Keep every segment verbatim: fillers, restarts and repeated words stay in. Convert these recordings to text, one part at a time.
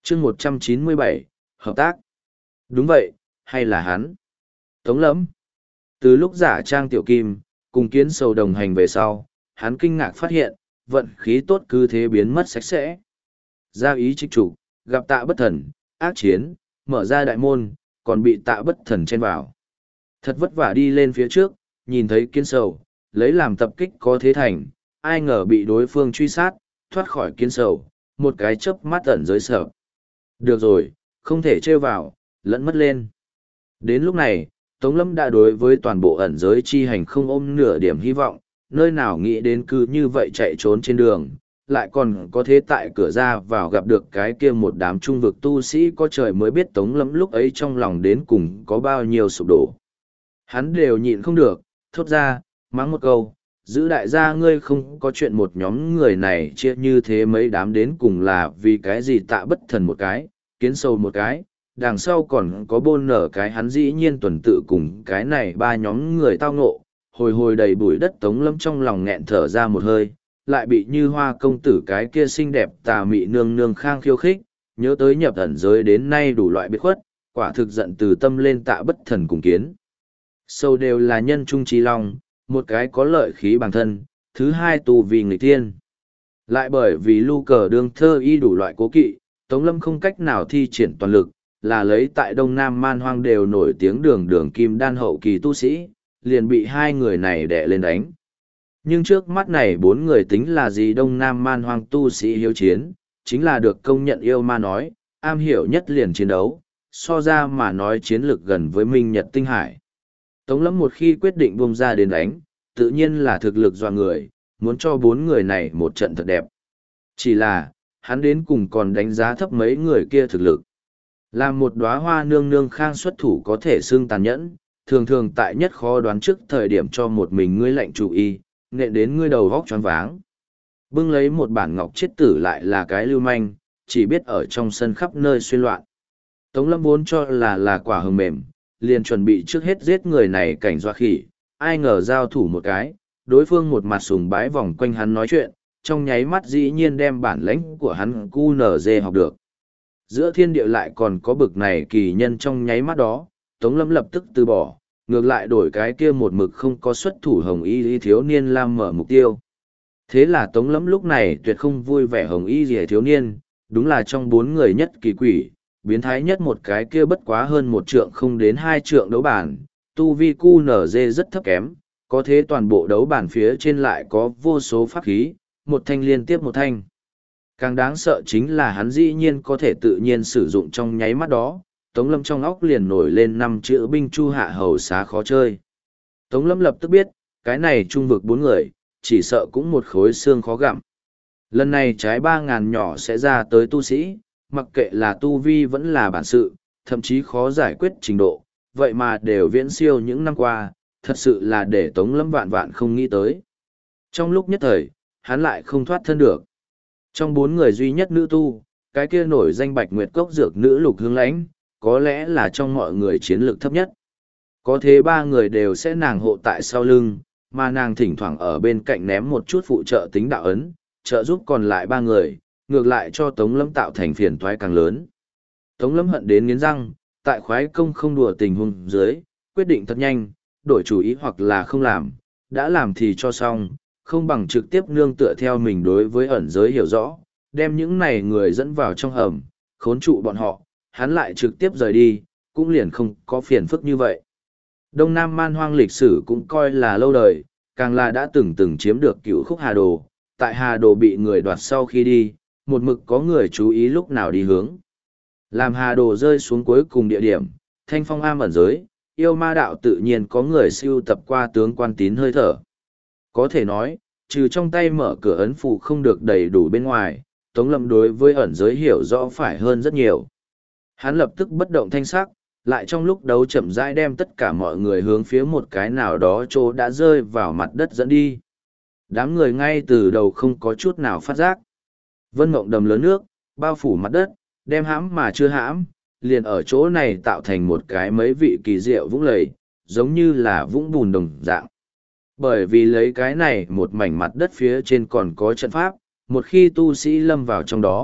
chương một trăm chín mươi bảy, hợp tác. Đúng vậy, hay là hắn? Tống Lẫm. Từ lúc giả trang tiểu kim, cùng kiến sầu đồng hành về sau, hắn kinh ngạc phát hiện, vận khí tốt cứ thế biến mất sạch sẽ. Giao ý trích chủ, gặp tạ bất thần, ác chiến, mở ra đại môn, còn bị tạ bất thần chen vào. Thật vất vả đi lên phía trước, nhìn thấy kiến sầu, lấy làm tập kích có thế thành, ai ngờ bị đối phương truy sát, thoát khỏi kiến sầu, một cái chớp mắt ẩn giới sợ. Được rồi, không thể trêu vào, lẫn mất lên. Đến lúc này, Tống Lâm đã đối với toàn bộ ẩn giới chi hành không ôm nửa điểm hy vọng, nơi nào nghĩ đến cứ như vậy chạy trốn trên đường, lại còn có thế tại cửa ra vào gặp được cái kia một đám trung vực tu sĩ có trời mới biết Tống Lâm lúc ấy trong lòng đến cùng có bao nhiêu sụp đổ. Hắn đều nhịn không được, thốt ra, mắng một câu, giữ đại gia ngươi không có chuyện một nhóm người này chia như thế mấy đám đến cùng là vì cái gì tạ bất thần một cái, kiến sâu một cái, đằng sau còn có bôn nở cái hắn dĩ nhiên tuần tự cùng cái này ba nhóm người tao ngộ, hồi hồi đầy bụi đất Tống Lâm trong lòng nghẹn thở ra một hơi, lại bị như hoa công tử cái kia xinh đẹp tà mị nương nương khang khiêu khích, nhớ tới nhập ẩn giới đến nay đủ loại biệt khuất, quả thực giận từ tâm lên tạ bất thần cùng kiến. Sâu đều là nhân trung trí long, một cái có lợi khí bản thân, thứ hai tù vì người tiên. Lại bởi vì lưu cờ đương thơ y đủ loại cố kỵ, Tống Lâm không cách nào thi triển toàn lực, là lấy tại Đông Nam Man Hoang đều nổi tiếng đường đường kim đan hậu kỳ tu sĩ, liền bị hai người này đè lên đánh. Nhưng trước mắt này bốn người tính là gì Đông Nam Man Hoang tu sĩ hiếu chiến, chính là được công nhận yêu ma nói, am hiểu nhất liền chiến đấu, so ra mà nói chiến lược gần với Minh Nhật Tinh Hải. Tống Lâm một khi quyết định buông ra đến đánh, tự nhiên là thực lực dọa người, muốn cho bốn người này một trận thật đẹp. Chỉ là, hắn đến cùng còn đánh giá thấp mấy người kia thực lực. Làm một đóa hoa nương nương khang xuất thủ có thể xương tàn nhẫn, thường thường tại nhất khó đoán trước thời điểm cho một mình ngươi lệnh chủ y, nện đến ngươi đầu vóc choáng váng. Bưng lấy một bản ngọc chiết tử lại là cái lưu manh, chỉ biết ở trong sân khắp nơi xuyên loạn. Tống Lâm vốn cho là là quả hờ mềm, liền chuẩn bị trước hết giết người này cảnh doa khỉ, ai ngờ giao thủ một cái, đối phương một mặt sùng bái vòng quanh hắn nói chuyện, trong nháy mắt dĩ nhiên đem bản lãnh của hắn cu nở dê học được. Giữa thiên địa lại còn có bực này kỳ nhân trong nháy mắt đó, Tống Lâm lập tức từ bỏ, ngược lại đổi cái kia một mực không có xuất thủ hồng y y thiếu niên làm mở mục tiêu. Thế là Tống Lâm lúc này tuyệt không vui vẻ hồng y y thiếu niên, đúng là trong bốn người nhất kỳ quỷ, biến thái nhất một cái kia bất quá hơn một trượng không đến hai trượng đấu bản, tu vi cu nở dê rất thấp kém, có thế toàn bộ đấu bản phía trên lại có vô số pháp khí, một thanh liên tiếp một thanh. Càng đáng sợ chính là hắn dĩ nhiên có thể tự nhiên sử dụng trong nháy mắt đó, Tống Lâm trong óc liền nổi lên năm chữ binh chu hạ hầu xá khó chơi. Tống Lâm lập tức biết, cái này trung vực bốn người, chỉ sợ cũng một khối xương khó gặm. Lần này trái ba ngàn nhỏ sẽ ra tới tu sĩ, mặc kệ là tu vi vẫn là bản sự, thậm chí khó giải quyết trình độ, vậy mà đều viễn siêu những năm qua, thật sự là để Tống Lâm vạn vạn không nghĩ tới. Trong lúc nhất thời, hắn lại không thoát thân được. Trong bốn người duy nhất nữ tu, cái kia nổi danh Bạch Nguyệt Cốc dược nữ Lục Hương Lãnh, có lẽ là trong mọi người chiến lược thấp nhất. Có thế ba người đều sẽ nàng hộ tại sau lưng, mà nàng thỉnh thoảng ở bên cạnh ném một chút phụ trợ tính đạo ấn, trợ giúp còn lại ba người, ngược lại cho Tống Lâm tạo thành phiền toái càng lớn. Tống Lâm hận đến nghiến răng, tại khoái công không đùa tình huống dưới, quyết định thật nhanh, đổi chủ ý hoặc là không làm, đã làm thì cho xong, không bằng trực tiếp nương tựa theo mình đối với ẩn giới hiểu rõ, đem những này người dẫn vào trong hầm, khốn trụ bọn họ, hắn lại trực tiếp rời đi, cũng liền không có phiền phức như vậy. Đông Nam Man Hoang lịch sử cũng coi là lâu đời, càng là đã từng từng chiếm được cựu khúc Hà Đồ, tại Hà Đồ bị người đoạt sau khi đi, một mực có người chú ý lúc nào đi hướng. Làm Hà Đồ rơi xuống cuối cùng địa điểm, Thanh Phong Am ẩn giới, yêu ma đạo tự nhiên có người siêu tập qua tướng quan tín hơi thở. Có thể nói, trừ trong tay mở cửa ấn phù không được đầy đủ bên ngoài, Tống Lâm đối với ẩn giới hiểu rõ phải hơn rất nhiều. Hắn lập tức bất động thanh sắc, lại trong lúc đấu chậm rãi đem tất cả mọi người hướng phía một cái nào đó chỗ đã rơi vào mặt đất dẫn đi. Đám người ngay từ đầu không có chút nào phát giác. Vân mộng đầm lớn nước, bao phủ mặt đất, đem hãm mà chưa hãm, liền ở chỗ này tạo thành một cái mấy vị kỳ diệu vũng lầy, giống như là vũng bùn đồng dạng. Bởi vì lấy cái này một mảnh mặt đất phía trên còn có trận pháp, một khi tu sĩ lâm vào trong đó,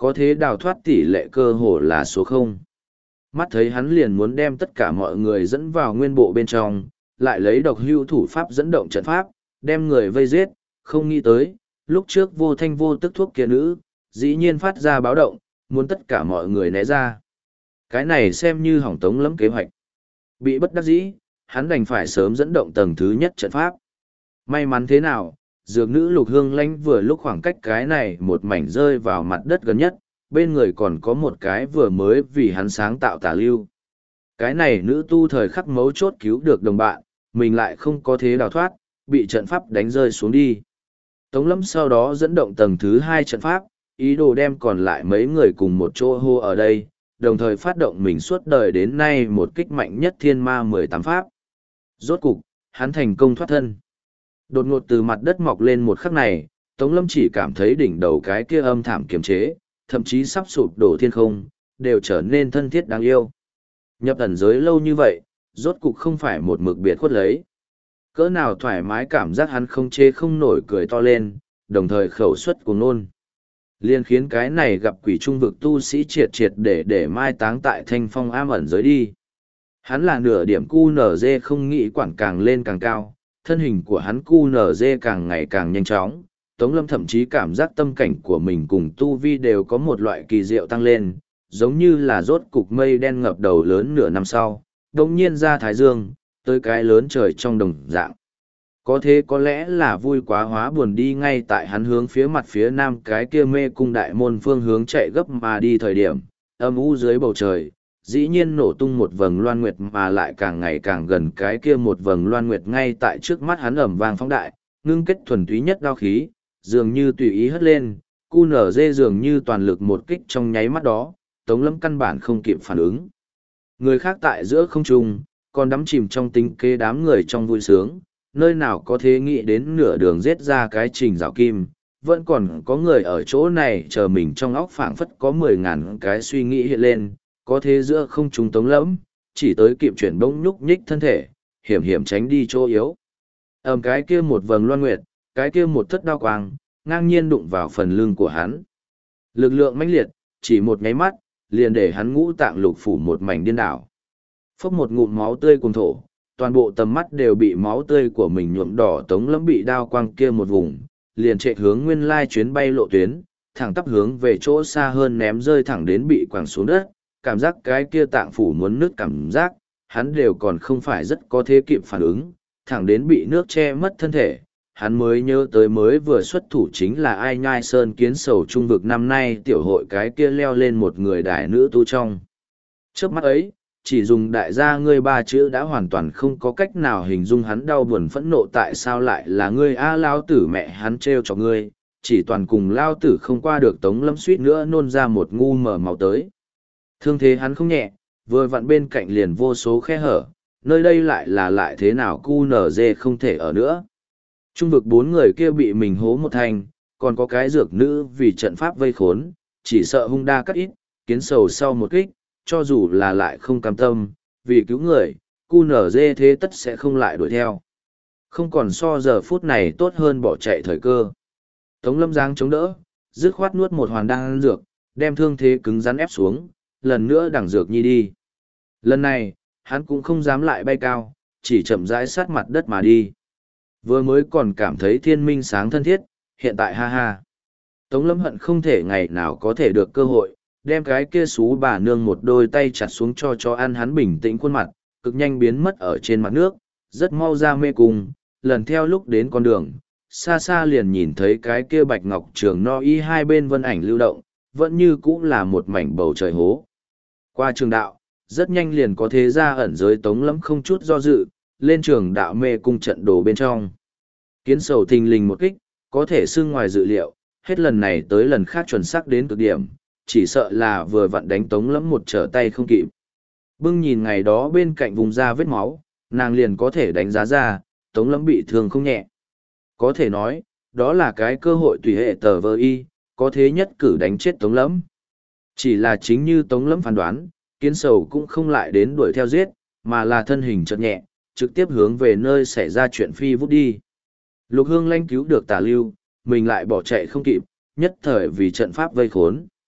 có thế đào thoát tỷ lệ cơ hồ là số không. Mắt thấy hắn liền muốn đem tất cả mọi người dẫn vào nguyên bộ bên trong, lại lấy độc hưu thủ pháp dẫn động trận pháp, đem người vây giết, không nghĩ tới, lúc trước vô thanh vô tức thuốc kia nữ, dĩ nhiên phát ra báo động, muốn tất cả mọi người né ra. Cái này xem như hỏng Tống Lâm kế hoạch. Bị bất đắc dĩ, hắn đành phải sớm dẫn động tầng thứ nhất trận pháp. May mắn thế nào, dược nữ Lục Hương Lanh vừa lúc khoảng cách cái này một mảnh rơi vào mặt đất gần nhất, bên người còn có một cái vừa mới vì hắn sáng tạo tà lưu. Cái này nữ tu thời khắc mấu chốt cứu được đồng bạn, mình lại không có thế đào thoát, bị trận pháp đánh rơi xuống đi. Tống Lâm sau đó dẫn động tầng thứ hai trận pháp, ý đồ đem còn lại mấy người cùng một chỗ hô ở đây, đồng thời phát động mình suốt đời đến nay một kích mạnh nhất thiên ma mười tám pháp. Rốt cục, hắn thành công thoát thân. Đột ngột từ mặt đất mọc lên một khắc này, Tống Lâm chỉ cảm thấy đỉnh đầu cái kia âm thảm kiềm chế, thậm chí sắp sụp đổ thiên không, đều trở nên thân thiết đáng yêu. Nhập ẩn giới lâu như vậy, rốt cục không phải một mực biệt khuất lấy. Cỡ nào thoải mái cảm giác hắn không chê không nổi cười to lên, đồng thời khẩu suất cuồng nôn. Liên khiến cái này gặp quỷ trung vực tu sĩ triệt triệt để để mai táng tại thanh phong am ẩn giới đi. Hắn là nửa điểm cu nở dê không nghĩ quản càng lên càng cao, thân hình của hắn cu nở dê càng ngày càng nhanh chóng. Tống Lâm thậm chí cảm giác tâm cảnh của mình cùng tu vi đều có một loại kỳ diệu tăng lên, giống như là rốt cục mây đen ngập đầu lớn nửa năm sau, đồng nhiên ra thái dương, tới cái lớn trời trong đồng dạng. Có thế có lẽ là vui quá hóa buồn đi ngay tại hắn hướng phía mặt phía nam cái kia mê cung đại môn phương hướng chạy gấp mà đi thời điểm, âm u dưới bầu trời, dĩ nhiên nổ tung một vầng loan nguyệt mà lại càng ngày càng gần cái kia một vầng loan nguyệt ngay tại trước mắt hắn ẩm vang phóng đại, ngưng kết thuần túy nhất đao khí, dường như tùy ý hất lên, cu nở dê dường như toàn lực một kích trong nháy mắt đó, Tống Lâm căn bản không kịp phản ứng. Người khác tại giữa không trung, còn đắm chìm trong tính kế đám người trong vui sướng, nơi nào có thế nghĩ đến nửa đường giết ra cái trình rào kim, vẫn còn có người ở chỗ này chờ mình trong óc phảng phất có mười ngàn cái suy nghĩ hiện lên, có thế giữa không trung Tống Lâm, chỉ tới kịp chuyển bỗng nhúc nhích thân thể, hiểm hiểm tránh đi chỗ yếu. Ầm cái kia một vầng loan nguyệt, cái kia một thất đao quang, ngang nhiên đụng vào phần lưng của hắn. Lực lượng mãnh liệt, chỉ một nháy mắt, liền để hắn ngũ tạng lục phủ một mảnh điên đảo. Phốc một ngụm máu tươi cùng thổ, toàn bộ tầm mắt đều bị máu tươi của mình nhuộm đỏ. Tống Lâm bị đao quang kia một vùng, liền chạy hướng nguyên lai chuyến bay lộ tuyến, thẳng tắp hướng về chỗ xa hơn ném rơi thẳng đến bị quẳng xuống đất, cảm giác cái kia tạng phủ muốn nứt cảm giác, hắn đều còn không phải rất có thế kịp phản ứng, thẳng đến bị nước che mất thân thể, hắn mới nhớ tới mới vừa xuất thủ chính là ai nhai sơn kiến sầu trung vực năm nay tiểu hội cái kia leo lên một người đại nữ tu trong. Trước mắt ấy, chỉ dùng đại gia ngươi ba chữ đã hoàn toàn không có cách nào hình dung hắn đau buồn phẫn nộ tại sao lại là ngươi a lao tử mẹ hắn trêu cho ngươi, chỉ toàn cùng lao tử không qua được. Tống Lâm suýt nữa nôn ra một ngu mở màu tới. Thương thế hắn không nhẹ, vừa vặn bên cạnh liền vô số khe hở, nơi đây lại là lại thế nào cu nở dê không thể ở nữa. Trung vực bốn người kia bị mình hố một thành, còn có cái dược nữ vì trận pháp vây khốn, chỉ sợ hung đa cắt ít, kiến sầu sau một kích, cho dù là lại không cam tâm, vì cứu người, cu nở dê thế tất sẽ không lại đuổi theo. Không còn so giờ phút này tốt hơn bỏ chạy thời cơ. Tống Lâm giáng chống đỡ, dứt khoát nuốt một hoàn đan dược, đem thương thế cứng rắn ép xuống, lần nữa đằng dược nhi đi. Lần này, hắn cũng không dám lại bay cao, chỉ chậm rãi sát mặt đất mà đi. Vừa mới còn cảm thấy thiên minh sáng thân thiết, hiện tại ha ha. Tống Lâm hận không thể ngày nào có thể được cơ hội, đem cái kia xú bà nương một đôi tay chặt xuống cho cho ăn. Hắn bình tĩnh khuôn mặt, cực nhanh biến mất ở trên mặt nước, rất mau ra mê cung, lần theo lúc đến con đường, xa xa liền nhìn thấy cái kia bạch ngọc trường no y hai bên vân ảnh lưu động, vẫn như cũng là một mảnh bầu trời hố. Qua trường đạo, rất nhanh liền có thế ra ẩn giới. Tống Lâm không chút do dự, lên trường đạo mê cung trận đồ bên trong. Kiến sầu thình lình một kích, có thể xưng ngoài dự liệu, hết lần này tới lần khác chuẩn xác đến cực điểm, chỉ sợ là vừa vặn đánh Tống Lâm một trở tay không kịp. Bưng nhìn ngày đó bên cạnh vùng da vết máu, nàng liền có thể đánh giá ra, Tống Lâm bị thương không nhẹ. Có thể nói, đó là cái cơ hội tùy hệ tờ vơ y, có thế nhất cử đánh chết Tống Lâm. Chỉ là chính như Tống Lâm phán đoán, kiến sầu cũng không lại đến đuổi theo giết, mà là thân hình chợt nhẹ, trực tiếp hướng về nơi xảy ra chuyện phi vút đi. Lục Hương Lanh cứu được tà lưu, mình lại bỏ chạy không kịp, nhất thời vì trận pháp vây khốn.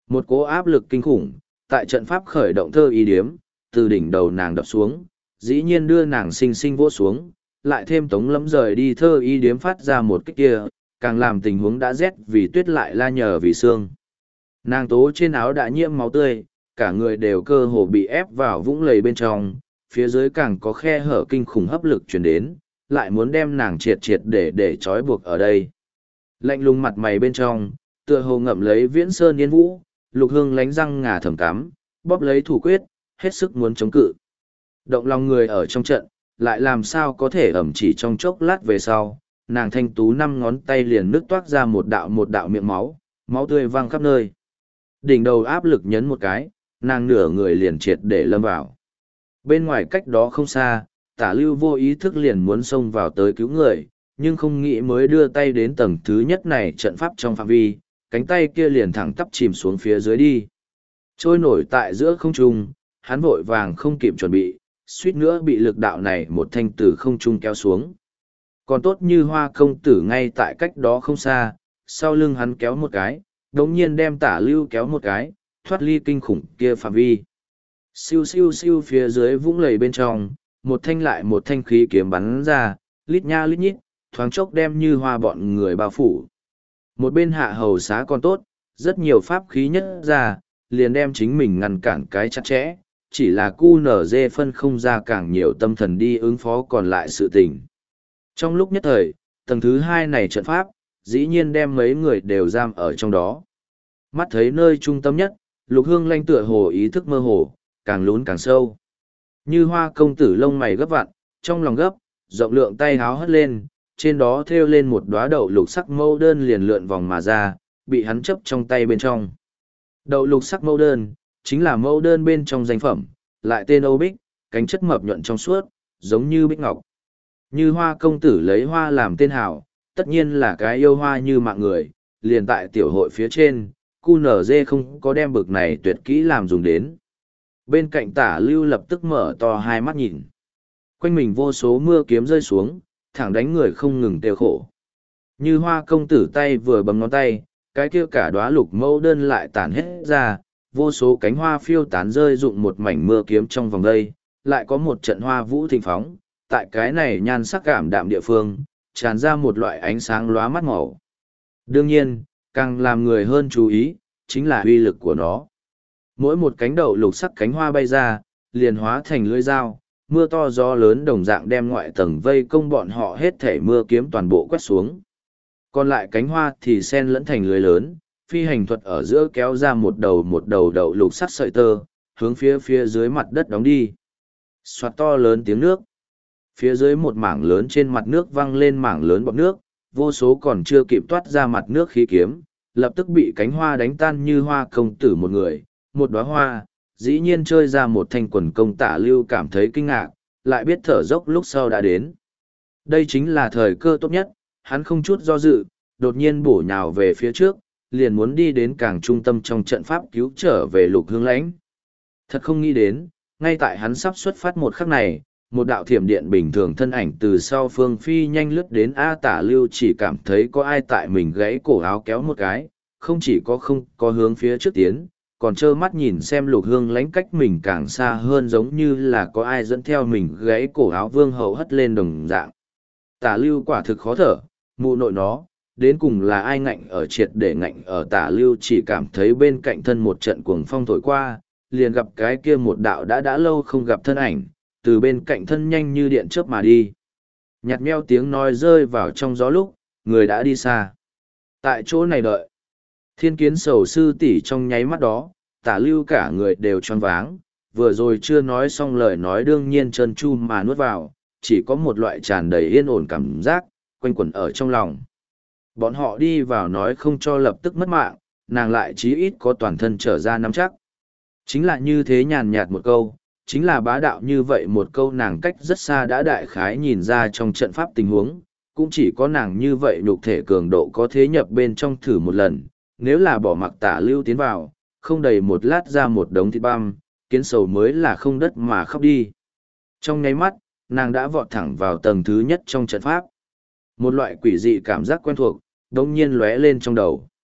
Một cỗ áp lực kinh khủng, tại trận pháp khởi động thơ y điếm, từ đỉnh đầu nàng đập xuống, dĩ nhiên đưa nàng sinh sinh vỗ xuống, lại thêm Tống Lâm rời đi thơ y điếm phát ra một kích kia, càng làm tình huống đã rét vì tuyết lại la nhờ vì xương. Nàng tố trên áo đã nhiễm máu tươi, cả người đều cơ hồ bị ép vào vũng lầy bên trong, phía dưới càng có khe hở kinh khủng hấp lực truyền đến, lại muốn đem nàng triệt triệt để để trói buộc ở đây. Lạnh lùng mặt mày bên trong, tựa hồ ngậm lấy viễn sơn yên vũ, Lục Hương lánh răng ngà thầm cắm, bóp lấy thủ quyết, hết sức muốn chống cự. Động lòng người ở trong trận, lại làm sao có thể ẩm chỉ trong chốc lát về sau, nàng thanh tú năm ngón tay liền nứt toát ra một đạo một đạo miệng máu, máu tươi văng khắp nơi. Đỉnh đầu áp lực nhấn một cái, nàng nửa người liền triệt để lâm vào. Bên ngoài cách đó không xa, Tả Lưu vô ý thức liền muốn xông vào tới cứu người, nhưng không nghĩ mới đưa tay đến tầng thứ nhất này trận pháp trong phạm vi, cánh tay kia liền thẳng tắp chìm xuống phía dưới đi. Trôi nổi tại giữa không trung, hắn vội vàng không kịp chuẩn bị, suýt nữa bị lực đạo này một thanh từ không trung kéo xuống. Còn tốt như Hoa công tử ngay tại cách đó không xa, sau lưng hắn kéo một cái, đống nhiên đem Tả Lưu kéo một cái, thoát ly kinh khủng kia phạm vi. Siêu siêu siêu phía dưới vũng lầy bên trong, một thanh lại một thanh khí kiếm bắn ra, lít nha lít nhít, thoáng chốc đem Như Hoa bọn người bao phủ. Một bên hạ hầu xá còn tốt, rất nhiều pháp khí nhất ra, liền đem chính mình ngăn cản cái chặt chẽ, chỉ là cu nở dê phân không ra càng nhiều tâm thần đi ứng phó còn lại sự tình. Trong lúc nhất thời, tầng thứ hai này trận pháp, dĩ nhiên đem mấy người đều giam ở trong đó. Mắt thấy nơi trung tâm nhất, Lục Hương Lanh tựa hồ ý thức mơ hồ, càng lún càng sâu. Như Hoa công tử lông mày gấp vặn, trong lòng gấp, rộng lượng tay háo hất lên, trên đó thêu lên một đóa đậu lục sắc mẫu đơn liền lượn vòng mà ra, bị hắn chấp trong tay bên trong. Đậu lục sắc mẫu đơn, chính là mẫu đơn bên trong danh phẩm, lại tên Âu Bích, cánh chất mập nhuận trong suốt, giống như bích ngọc. Như Hoa công tử lấy hoa làm tên hảo, tất nhiên là cái yêu hoa như mạng người, liền tại tiểu hội phía trên, cu nở dê không có đem bực này tuyệt kỹ làm dùng đến. Bên cạnh Tả Lưu lập tức mở to hai mắt nhìn. Quanh mình vô số mưa kiếm rơi xuống, thẳng đánh người không ngừng tiêu khổ. Như Hoa công tử tay vừa bấm ngón tay, cái kia cả đóa lục mẫu đơn lại tản hết ra, vô số cánh hoa phiêu tán rơi rụng một mảnh mưa kiếm trong vòng đây, lại có một trận hoa vũ thịnh phóng, tại cái này nhan sắc cảm đạm địa phương, tràn ra một loại ánh sáng lóa mắt màu. Đương nhiên, càng làm người hơn chú ý, chính là uy lực của nó. Mỗi một cánh đậu lục sắc cánh hoa bay ra, liền hóa thành lưỡi dao, mưa to gió lớn đồng dạng đem ngoại tầng vây công bọn họ hết thể mưa kiếm toàn bộ quét xuống. Còn lại cánh hoa thì sen lẫn thành lưới lớn, phi hành thuật ở giữa kéo ra một đầu một đầu đậu lục sắc sợi tơ, hướng phía phía dưới mặt đất đóng đi. Xoạt to lớn tiếng nước. Phía dưới một mảng lớn trên mặt nước văng lên mảng lớn bọt nước, vô số còn chưa kịp toát ra mặt nước khí kiếm, lập tức bị cánh hoa đánh tan Như Hoa công tử một người, một đóa hoa, dĩ nhiên chơi ra một thanh quần công. Tả Lưu cảm thấy kinh ngạc, lại biết thở dốc lúc sau đã đến. Đây chính là thời cơ tốt nhất, hắn không chút do dự, đột nhiên bổ nhào về phía trước, liền muốn đi đến càng trung tâm trong trận pháp cứu trở về Lục Hương Lãnh. Thật không nghĩ đến, ngay tại hắn sắp xuất phát một khắc này, một đạo thiểm điện bình thường thân ảnh từ sau phương phi nhanh lướt đến. A Tả Lưu chỉ cảm thấy có ai tại mình gãy cổ áo kéo một cái, không chỉ có không có hướng phía trước tiến, còn trơ mắt nhìn xem Lục Hương Lãnh cách mình càng xa hơn, giống như là có ai dẫn theo mình gãy cổ áo vương hậu hất lên đồng dạng. Tả Lưu quả thực khó thở, mụ nội nó, đến cùng là ai ngạnh ở triệt để ngạnh ở. Tả Lưu chỉ cảm thấy bên cạnh thân một trận cuồng phong thổi qua, liền gặp cái kia một đạo đã đã lâu không gặp thân ảnh, từ bên cạnh thân nhanh như điện chớp mà đi. Nhạt meo tiếng nói rơi vào trong gió lúc, người đã đi xa. Tại chỗ này đợi. Thiên Kiến Sầu sư tỷ trong nháy mắt đó, Tả Lưu cả người đều choáng váng, vừa rồi chưa nói xong lời nói đương nhiên trơn tru mà nuốt vào, chỉ có một loại tràn đầy yên ổn cảm giác, quanh quẩn ở trong lòng. Bọn họ đi vào nói không cho lập tức mất mạng, nàng lại chí ít có toàn thân trở ra nắm chắc. Chính là như thế nhàn nhạt một câu, chính là bá đạo như vậy một câu, nàng cách rất xa đã đại khái nhìn ra trong trận pháp tình huống, cũng chỉ có nàng như vậy nhục thể cường độ có thế nhập bên trong thử một lần, nếu là bỏ mặc Tả Lưu tiến vào, không đầy một lát ra một đống thịt băm, Kiến Sầu mới là không đất mà khóc đi. Trong nháy mắt, nàng đã vọt thẳng vào tầng thứ nhất trong trận pháp. Một loại quỷ dị cảm giác quen thuộc, đột nhiên lóe lên trong đầu.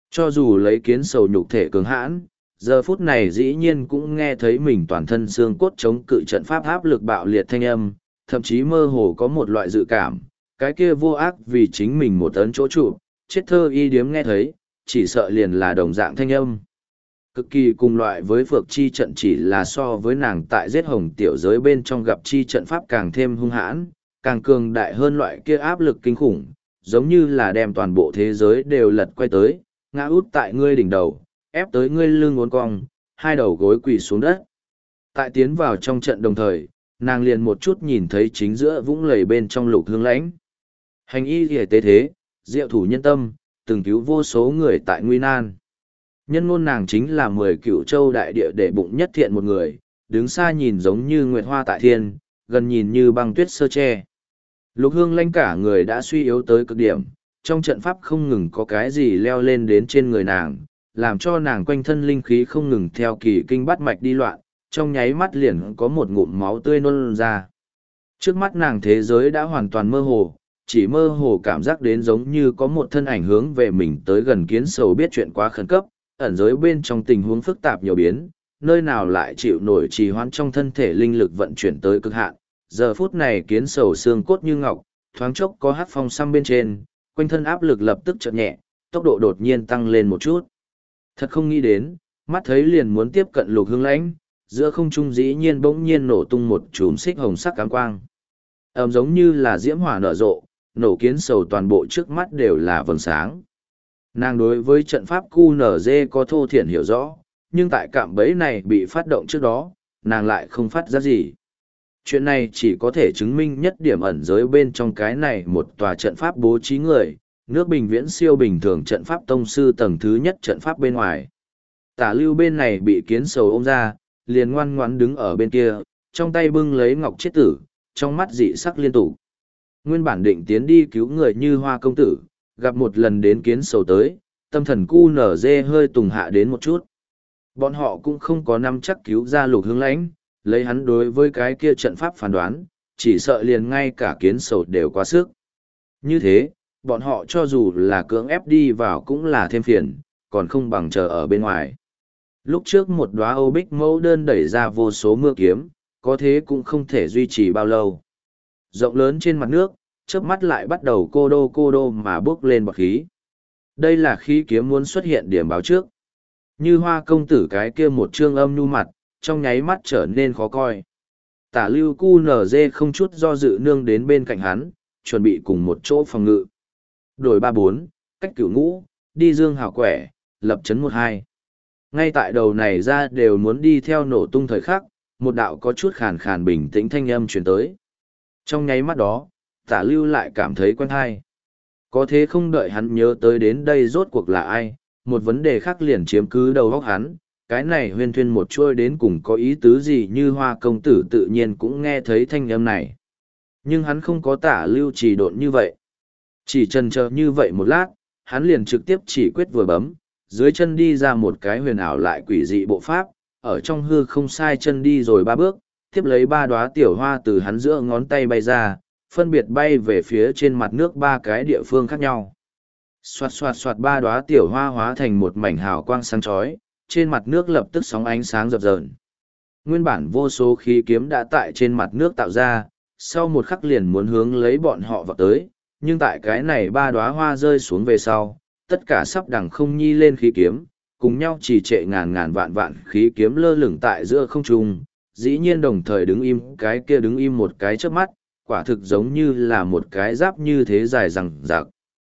Cho dù lấy kiến sầu nhục thể cường hãn, giờ phút này dĩ nhiên cũng nghe thấy mình toàn thân xương cốt chống cự trận pháp áp lực bạo liệt thanh âm, thậm chí mơ hồ có một loại dự cảm, cái kia vô ác vì chính mình một tấn chỗ trụ, chết thơ y điếm nghe thấy, chỉ sợ liền là đồng dạng thanh âm. Cực kỳ cùng loại với phược chi trận, chỉ là so với nàng tại giết hồng tiểu giới bên trong gặp chi trận pháp càng thêm hung hãn, càng cường đại hơn loại kia áp lực kinh khủng, giống như là đem toàn bộ thế giới đều lật quay tới, ngã út tại ngươi đỉnh đầu, ép tới ngươi lưng uốn cong, hai đầu gối quỳ xuống đất. Tại tiến vào trong trận đồng thời, nàng liền một chút nhìn thấy chính giữa vũng lầy bên trong Lục Hương Lãnh. Hành y y tế thế, diệu thủ nhân tâm, từng cứu vô số người tại nguy nan. Nhân ngôn nàng chính là mười cựu châu đại địa để bụng nhất thiện một người, đứng xa nhìn giống như nguyệt hoa tại thiên, gần nhìn như băng tuyết sơ tre. Lục Hương Lãnh cả người đã suy yếu tới cực điểm, trong trận pháp không ngừng có cái gì leo lên đến trên người nàng, làm cho nàng quanh thân linh khí không ngừng theo kỳ kinh bắt mạch đi loạn, trong nháy mắt liền có một ngụm máu tươi nôn ra. Trước mắt nàng thế giới đã hoàn toàn mơ hồ, chỉ mơ hồ cảm giác đến giống như có một thân ảnh hướng về mình tới gần. Kiến sầu biết chuyện quá khẩn cấp, ẩn giới bên trong tình huống phức tạp nhiều biến, nơi nào lại chịu nổi trì hoãn trong thân thể linh lực vận chuyển tới cực hạn. Giờ phút này kiến sầu xương cốt như ngọc, thoáng chốc có hát phong xăm bên trên, quanh thân áp lực lập tức chợt nhẹ, tốc độ đột nhiên tăng lên một chút. Thật không nghĩ đến, mắt thấy liền muốn tiếp cận Lục Hương Lãnh, giữa không trung dĩ nhiên bỗng nhiên nổ tung một chùm xích hồng sắc cám quang. Ầm giống như là diễm hỏa nở rộ, nổ kiến sầu toàn bộ trước mắt đều là vầng sáng. Nàng đối với trận pháp Q N Z có thô thiển hiểu rõ, nhưng tại cạm bẫy này bị phát động trước đó, nàng lại không phát ra gì. Chuyện này chỉ có thể chứng minh nhất điểm ẩn giới bên trong cái này một tòa trận pháp bố trí người, nước bình viễn siêu bình thường trận pháp tông sư tầng thứ nhất trận pháp bên ngoài. Tả lưu bên này bị kiến sầu ôm ra, liền ngoan ngoãn đứng ở bên kia, trong tay bưng lấy ngọc chết tử, trong mắt dị sắc liên tục. Nguyên bản định tiến đi cứu người như hoa công tử, gặp một lần đến kiến sầu tới, tâm thần cu nở dê hơi tùng hạ đến một chút. Bọn họ cũng không có năm chắc cứu ra Lục Hương Lãnh, lấy hắn đối với cái kia trận pháp phán đoán, chỉ sợ liền ngay cả kiến sầu đều quá sức. Như thế, bọn họ cho dù là cưỡng ép đi vào cũng là thêm phiền, còn không bằng chờ ở bên ngoài. Lúc trước một đóa Âu Bích mẫu đơn đẩy ra vô số mưa kiếm, có thế cũng không thể duy trì bao lâu. Rộng lớn trên mặt nước, chớp mắt lại bắt đầu cô đô cô đô mà bước lên bọt khí. Đây là khí kiếm muốn xuất hiện điểm báo trước. Như hoa công tử cái kia một trương âm nhu mặt, trong nháy mắt trở nên khó coi. Tả lưu cu nở dê không chút do dự nương đến bên cạnh hắn, chuẩn bị cùng một chỗ phòng ngự. Đổi ba bốn, cách cửu ngũ, đi dương hào quẻ, lập chấn một hai. Ngay tại đầu này ra đều muốn đi theo nổ tung thời khắc, một đạo có chút khàn khàn bình tĩnh thanh âm truyền tới. Trong nháy mắt đó, tả lưu lại cảm thấy quen hay. Có thế không đợi hắn nhớ tới đến đây rốt cuộc là ai, một vấn đề khác liền chiếm cứ đầu óc hắn, cái này huyên thuyên một chuôi đến cùng có ý tứ gì như hoa công tử tự nhiên cũng nghe thấy thanh âm này. Nhưng hắn không có tả lưu trì độn như vậy. Chỉ chần chờ như vậy một lát, hắn liền trực tiếp chỉ quyết vừa bấm, dưới chân đi ra một cái huyền ảo lại quỷ dị bộ pháp, ở trong hư không sai chân đi rồi ba bước, tiếp lấy ba đóa tiểu hoa từ hắn giữa ngón tay bay ra, phân biệt bay về phía trên mặt nước ba cái địa phương khác nhau. Xoạt xoạt xoạt ba đóa tiểu hoa hóa thành một mảnh hào quang sáng chói, trên mặt nước lập tức sóng ánh sáng rập rờn. Nguyên bản vô số khí kiếm đã tại trên mặt nước tạo ra, sau một khắc liền muốn hướng lấy bọn họ vào tới, nhưng tại cái này ba đóa hoa rơi xuống về sau, tất cả sắp đằng không nhi lên khí kiếm, cùng nhau chỉ trệ ngàn ngàn vạn vạn khí kiếm lơ lửng tại giữa không trung, dĩ nhiên đồng thời đứng im, cái kia đứng im một cái chớp mắt, quả thực giống như là một cái giáp như thế dài rằng rạc.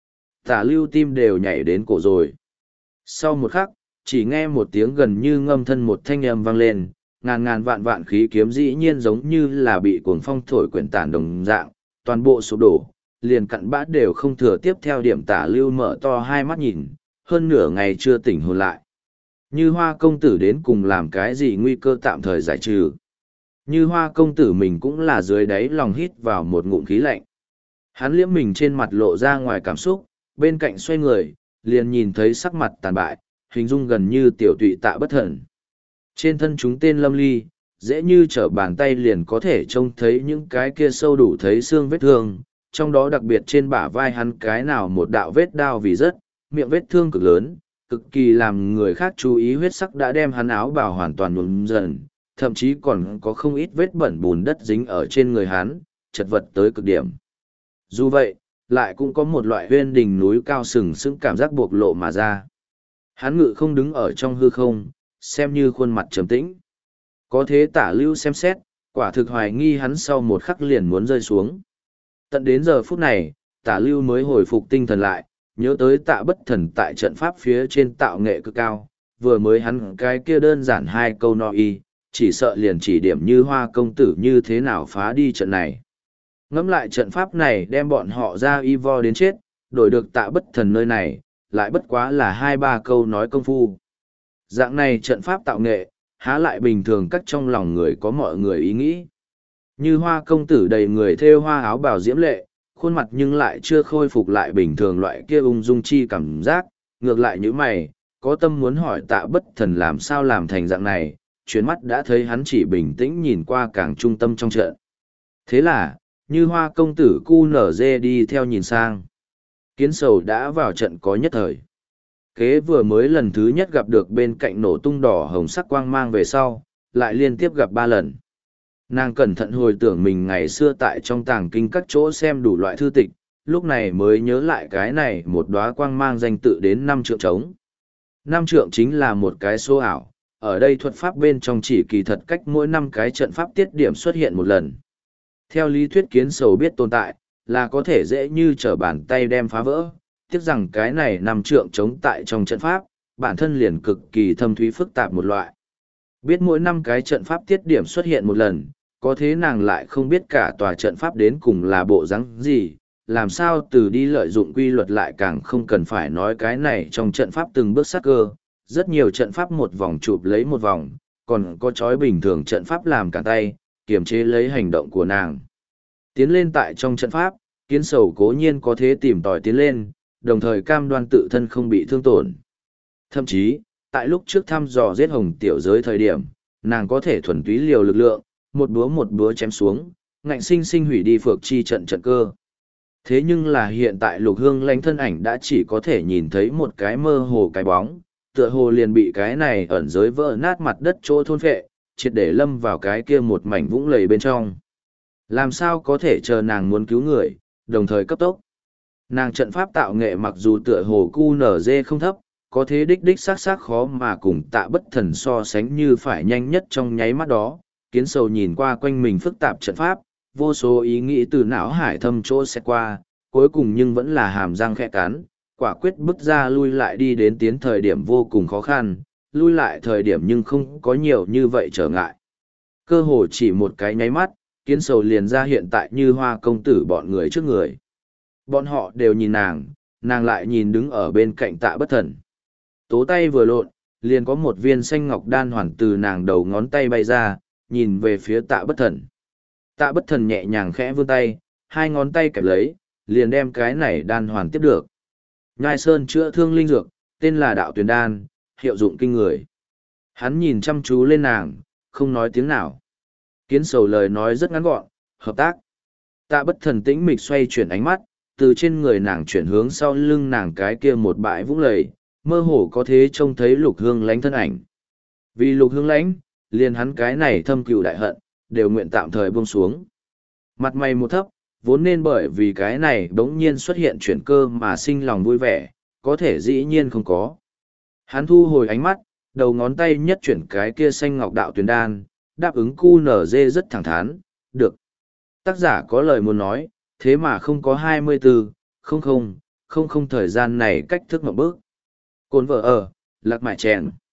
Tả lưu tim đều nhảy đến cổ rồi. Sau một khắc, chỉ nghe một tiếng gần như ngâm thân một thanh âm vang lên, ngàn ngàn vạn vạn khí kiếm dĩ nhiên giống như là bị cuồng phong thổi quyển tản đồng dạng, toàn bộ sụp đổ, liền cặn bã đều không thừa. Tiếp theo điểm tả lưu mở to hai mắt nhìn, hơn nửa ngày chưa tỉnh hồn lại. Như hoa công tử đến cùng làm cái gì nguy cơ tạm thời giải trừ. Như hoa công tử mình cũng là dưới đáy lòng hít vào một ngụm khí lạnh. Hắn liễm mình trên mặt lộ ra ngoài cảm xúc, bên cạnh xoay người, liền nhìn thấy sắc mặt tàn bại, hình dung gần như tiểu tụy tạ bất thần. Trên thân chúng tên lâm ly, dễ như trở bàn tay liền có thể trông thấy những cái kia sâu đủ thấy xương vết thương, trong đó đặc biệt trên bả vai hắn cái nào một đạo vết đao vì rất, miệng vết thương cực lớn, cực kỳ làm người khác chú ý huyết sắc đã đem hắn áo bào hoàn toàn nhuộm dần, thậm chí còn có không ít vết bẩn bùn đất dính ở trên người hắn, chật vật tới cực điểm. Dù vậy, lại cũng có một loại huyên đỉnh núi cao sừng sững cảm giác buộc lộ mà ra. Hắn ngự không đứng ở trong hư không, xem như khuôn mặt trầm tĩnh. Có thế Tả Lưu xem xét, quả thực hoài nghi hắn sau một khắc liền muốn rơi xuống. Tận đến giờ phút này, Tả Lưu mới hồi phục tinh thần lại, nhớ tới Tạ Bất Thần tại trận pháp phía trên tạo nghệ cực cao, vừa mới hắn cái kia đơn giản hai câu no y, chỉ sợ liền chỉ điểm như Hoa công tử như thế nào phá đi trận này. Ngẫm lại trận pháp này đem bọn họ ra y vo đến chết, đổi được Tạ Bất Thần nơi này, lại bất quá là hai ba câu nói công phu. Dạng này trận pháp tạo nghệ, há lại bình thường cắt trong lòng người có mọi người ý nghĩ. Như Hoa công tử đầy người thêu hoa áo bào diễm lệ, khuôn mặt nhưng lại chưa khôi phục lại bình thường loại kia ung dung chi cảm giác, ngược lại như mày, có tâm muốn hỏi Tạ Bất Thần làm sao làm thành dạng này, chuyến mắt đã thấy hắn chỉ bình tĩnh nhìn qua càng trung tâm trong trận. Thế là, như Hoa công tử cu nở dê đi theo nhìn sang. Kiến sầu đã vào trận có nhất thời. Kế vừa mới lần thứ nhất gặp được bên cạnh nổ tung đỏ hồng sắc quang mang về sau, lại liên tiếp gặp ba lần. Nàng cẩn thận hồi tưởng mình ngày xưa tại trong tàng kinh các chỗ xem đủ loại thư tịch, lúc này mới nhớ lại cái này một đóa quang mang danh tự đến năm trượng trống. Năm trượng chính là một cái số ảo, ở đây thuật pháp bên trong chỉ kỳ thật cách mỗi năm cái trận pháp tiết điểm xuất hiện một lần. Theo lý thuyết kiến sầu biết tồn tại, là có thể dễ như trở bàn tay đem phá vỡ, tiếc rằng cái này năm trượng trống tại trong trận pháp, bản thân liền cực kỳ thâm thúy phức tạp một loại. Biết mỗi năm cái trận pháp tiết điểm xuất hiện một lần, có thế nàng lại không biết cả tòa trận pháp đến cùng là bộ rắn gì, làm sao từ đi lợi dụng quy luật lại càng không cần phải nói cái này trong trận pháp từng bước sát cơ, rất nhiều trận pháp một vòng chụp lấy một vòng, còn có chói bình thường trận pháp làm cả tay, kiềm chế lấy hành động của nàng. Tiến lên tại trong trận pháp, kiến sầu cố nhiên có thế tìm tòi tiến lên, đồng thời cam đoan tự thân không bị thương tổn. Thậm chí, tại lúc trước thăm dò giết hồng tiểu giới thời điểm, nàng có thể thuần túy liều lực lượng, một búa một búa chém xuống, ngạnh sinh sinh hủy đi phược chi trận trận cơ. Thế nhưng là hiện tại Lục Hương Lãnh thân ảnh đã chỉ có thể nhìn thấy một cái mơ hồ cái bóng, tựa hồ liền bị cái này ẩn giới vỡ nát mặt đất chỗ thôn phệ, triệt để lâm vào cái kia một mảnh vũng lầy bên trong. Làm sao có thể chờ nàng muốn cứu người, đồng thời cấp tốc. Nàng trận pháp tạo nghệ mặc dù tựa hồ cu nở dê không thấp, có thế đích đích xác xác khó mà cùng Tạ Bất Thần so sánh như phải nhanh nhất trong nháy mắt đó. Kiến sầu nhìn qua quanh mình phức tạp trận pháp, vô số ý nghĩ từ não hải thâm chỗ sẽ qua, cuối cùng nhưng vẫn là hàm răng khẽ cắn, quả quyết bước ra lui lại đi đến tiến thời điểm vô cùng khó khăn, lui lại thời điểm nhưng không có nhiều như vậy trở ngại. Cơ hồ chỉ một cái nháy mắt, kiến sầu liền ra hiện tại như Hoa công tử bọn người trước người. Bọn họ đều nhìn nàng, nàng lại nhìn đứng ở bên cạnh Tạ Bất Thần. Tố tay vừa lộn, liền có một viên xanh ngọc đan hoàn từ nàng đầu ngón tay bay ra, nhìn về phía Tạ Bất Thần. Tạ Bất Thần nhẹ nhàng khẽ vươn tay, hai ngón tay kẹp lấy, liền đem cái này đan hoàn tiếp được. Nhai Sơn chữa thương linh dược, tên là Đạo Tuyền Đan, hiệu dụng kinh người. Hắn nhìn chăm chú lên nàng, không nói tiếng nào. Kiến sầu lời nói rất ngắn gọn, hợp tác. Tạ Bất Thần tĩnh mịch xoay chuyển ánh mắt, từ trên người nàng chuyển hướng sau lưng nàng cái kia một bãi vũng lầy, mơ hồ có thế trông thấy Lục Hương Lãnh thân ảnh. Vì Lục Hương Lãnh, liền hắn cái này thâm cừu đại hận, đều nguyện tạm thời buông xuống. Mặt mày một thấp, vốn nên bởi vì cái này bỗng nhiên xuất hiện chuyển cơ mà sinh lòng vui vẻ, có thể dĩ nhiên không có. Hắn thu hồi ánh mắt, đầu ngón tay nhất chuyển cái kia xanh ngọc đạo tuyền đan, đáp ứng cu nở dê rất thẳng thắn, được. Tác giả có lời muốn nói, thế mà không có hai mươi tư, không không, không không thời gian này cách thức một bước. Cồn vợ ở, lạc mại chèn.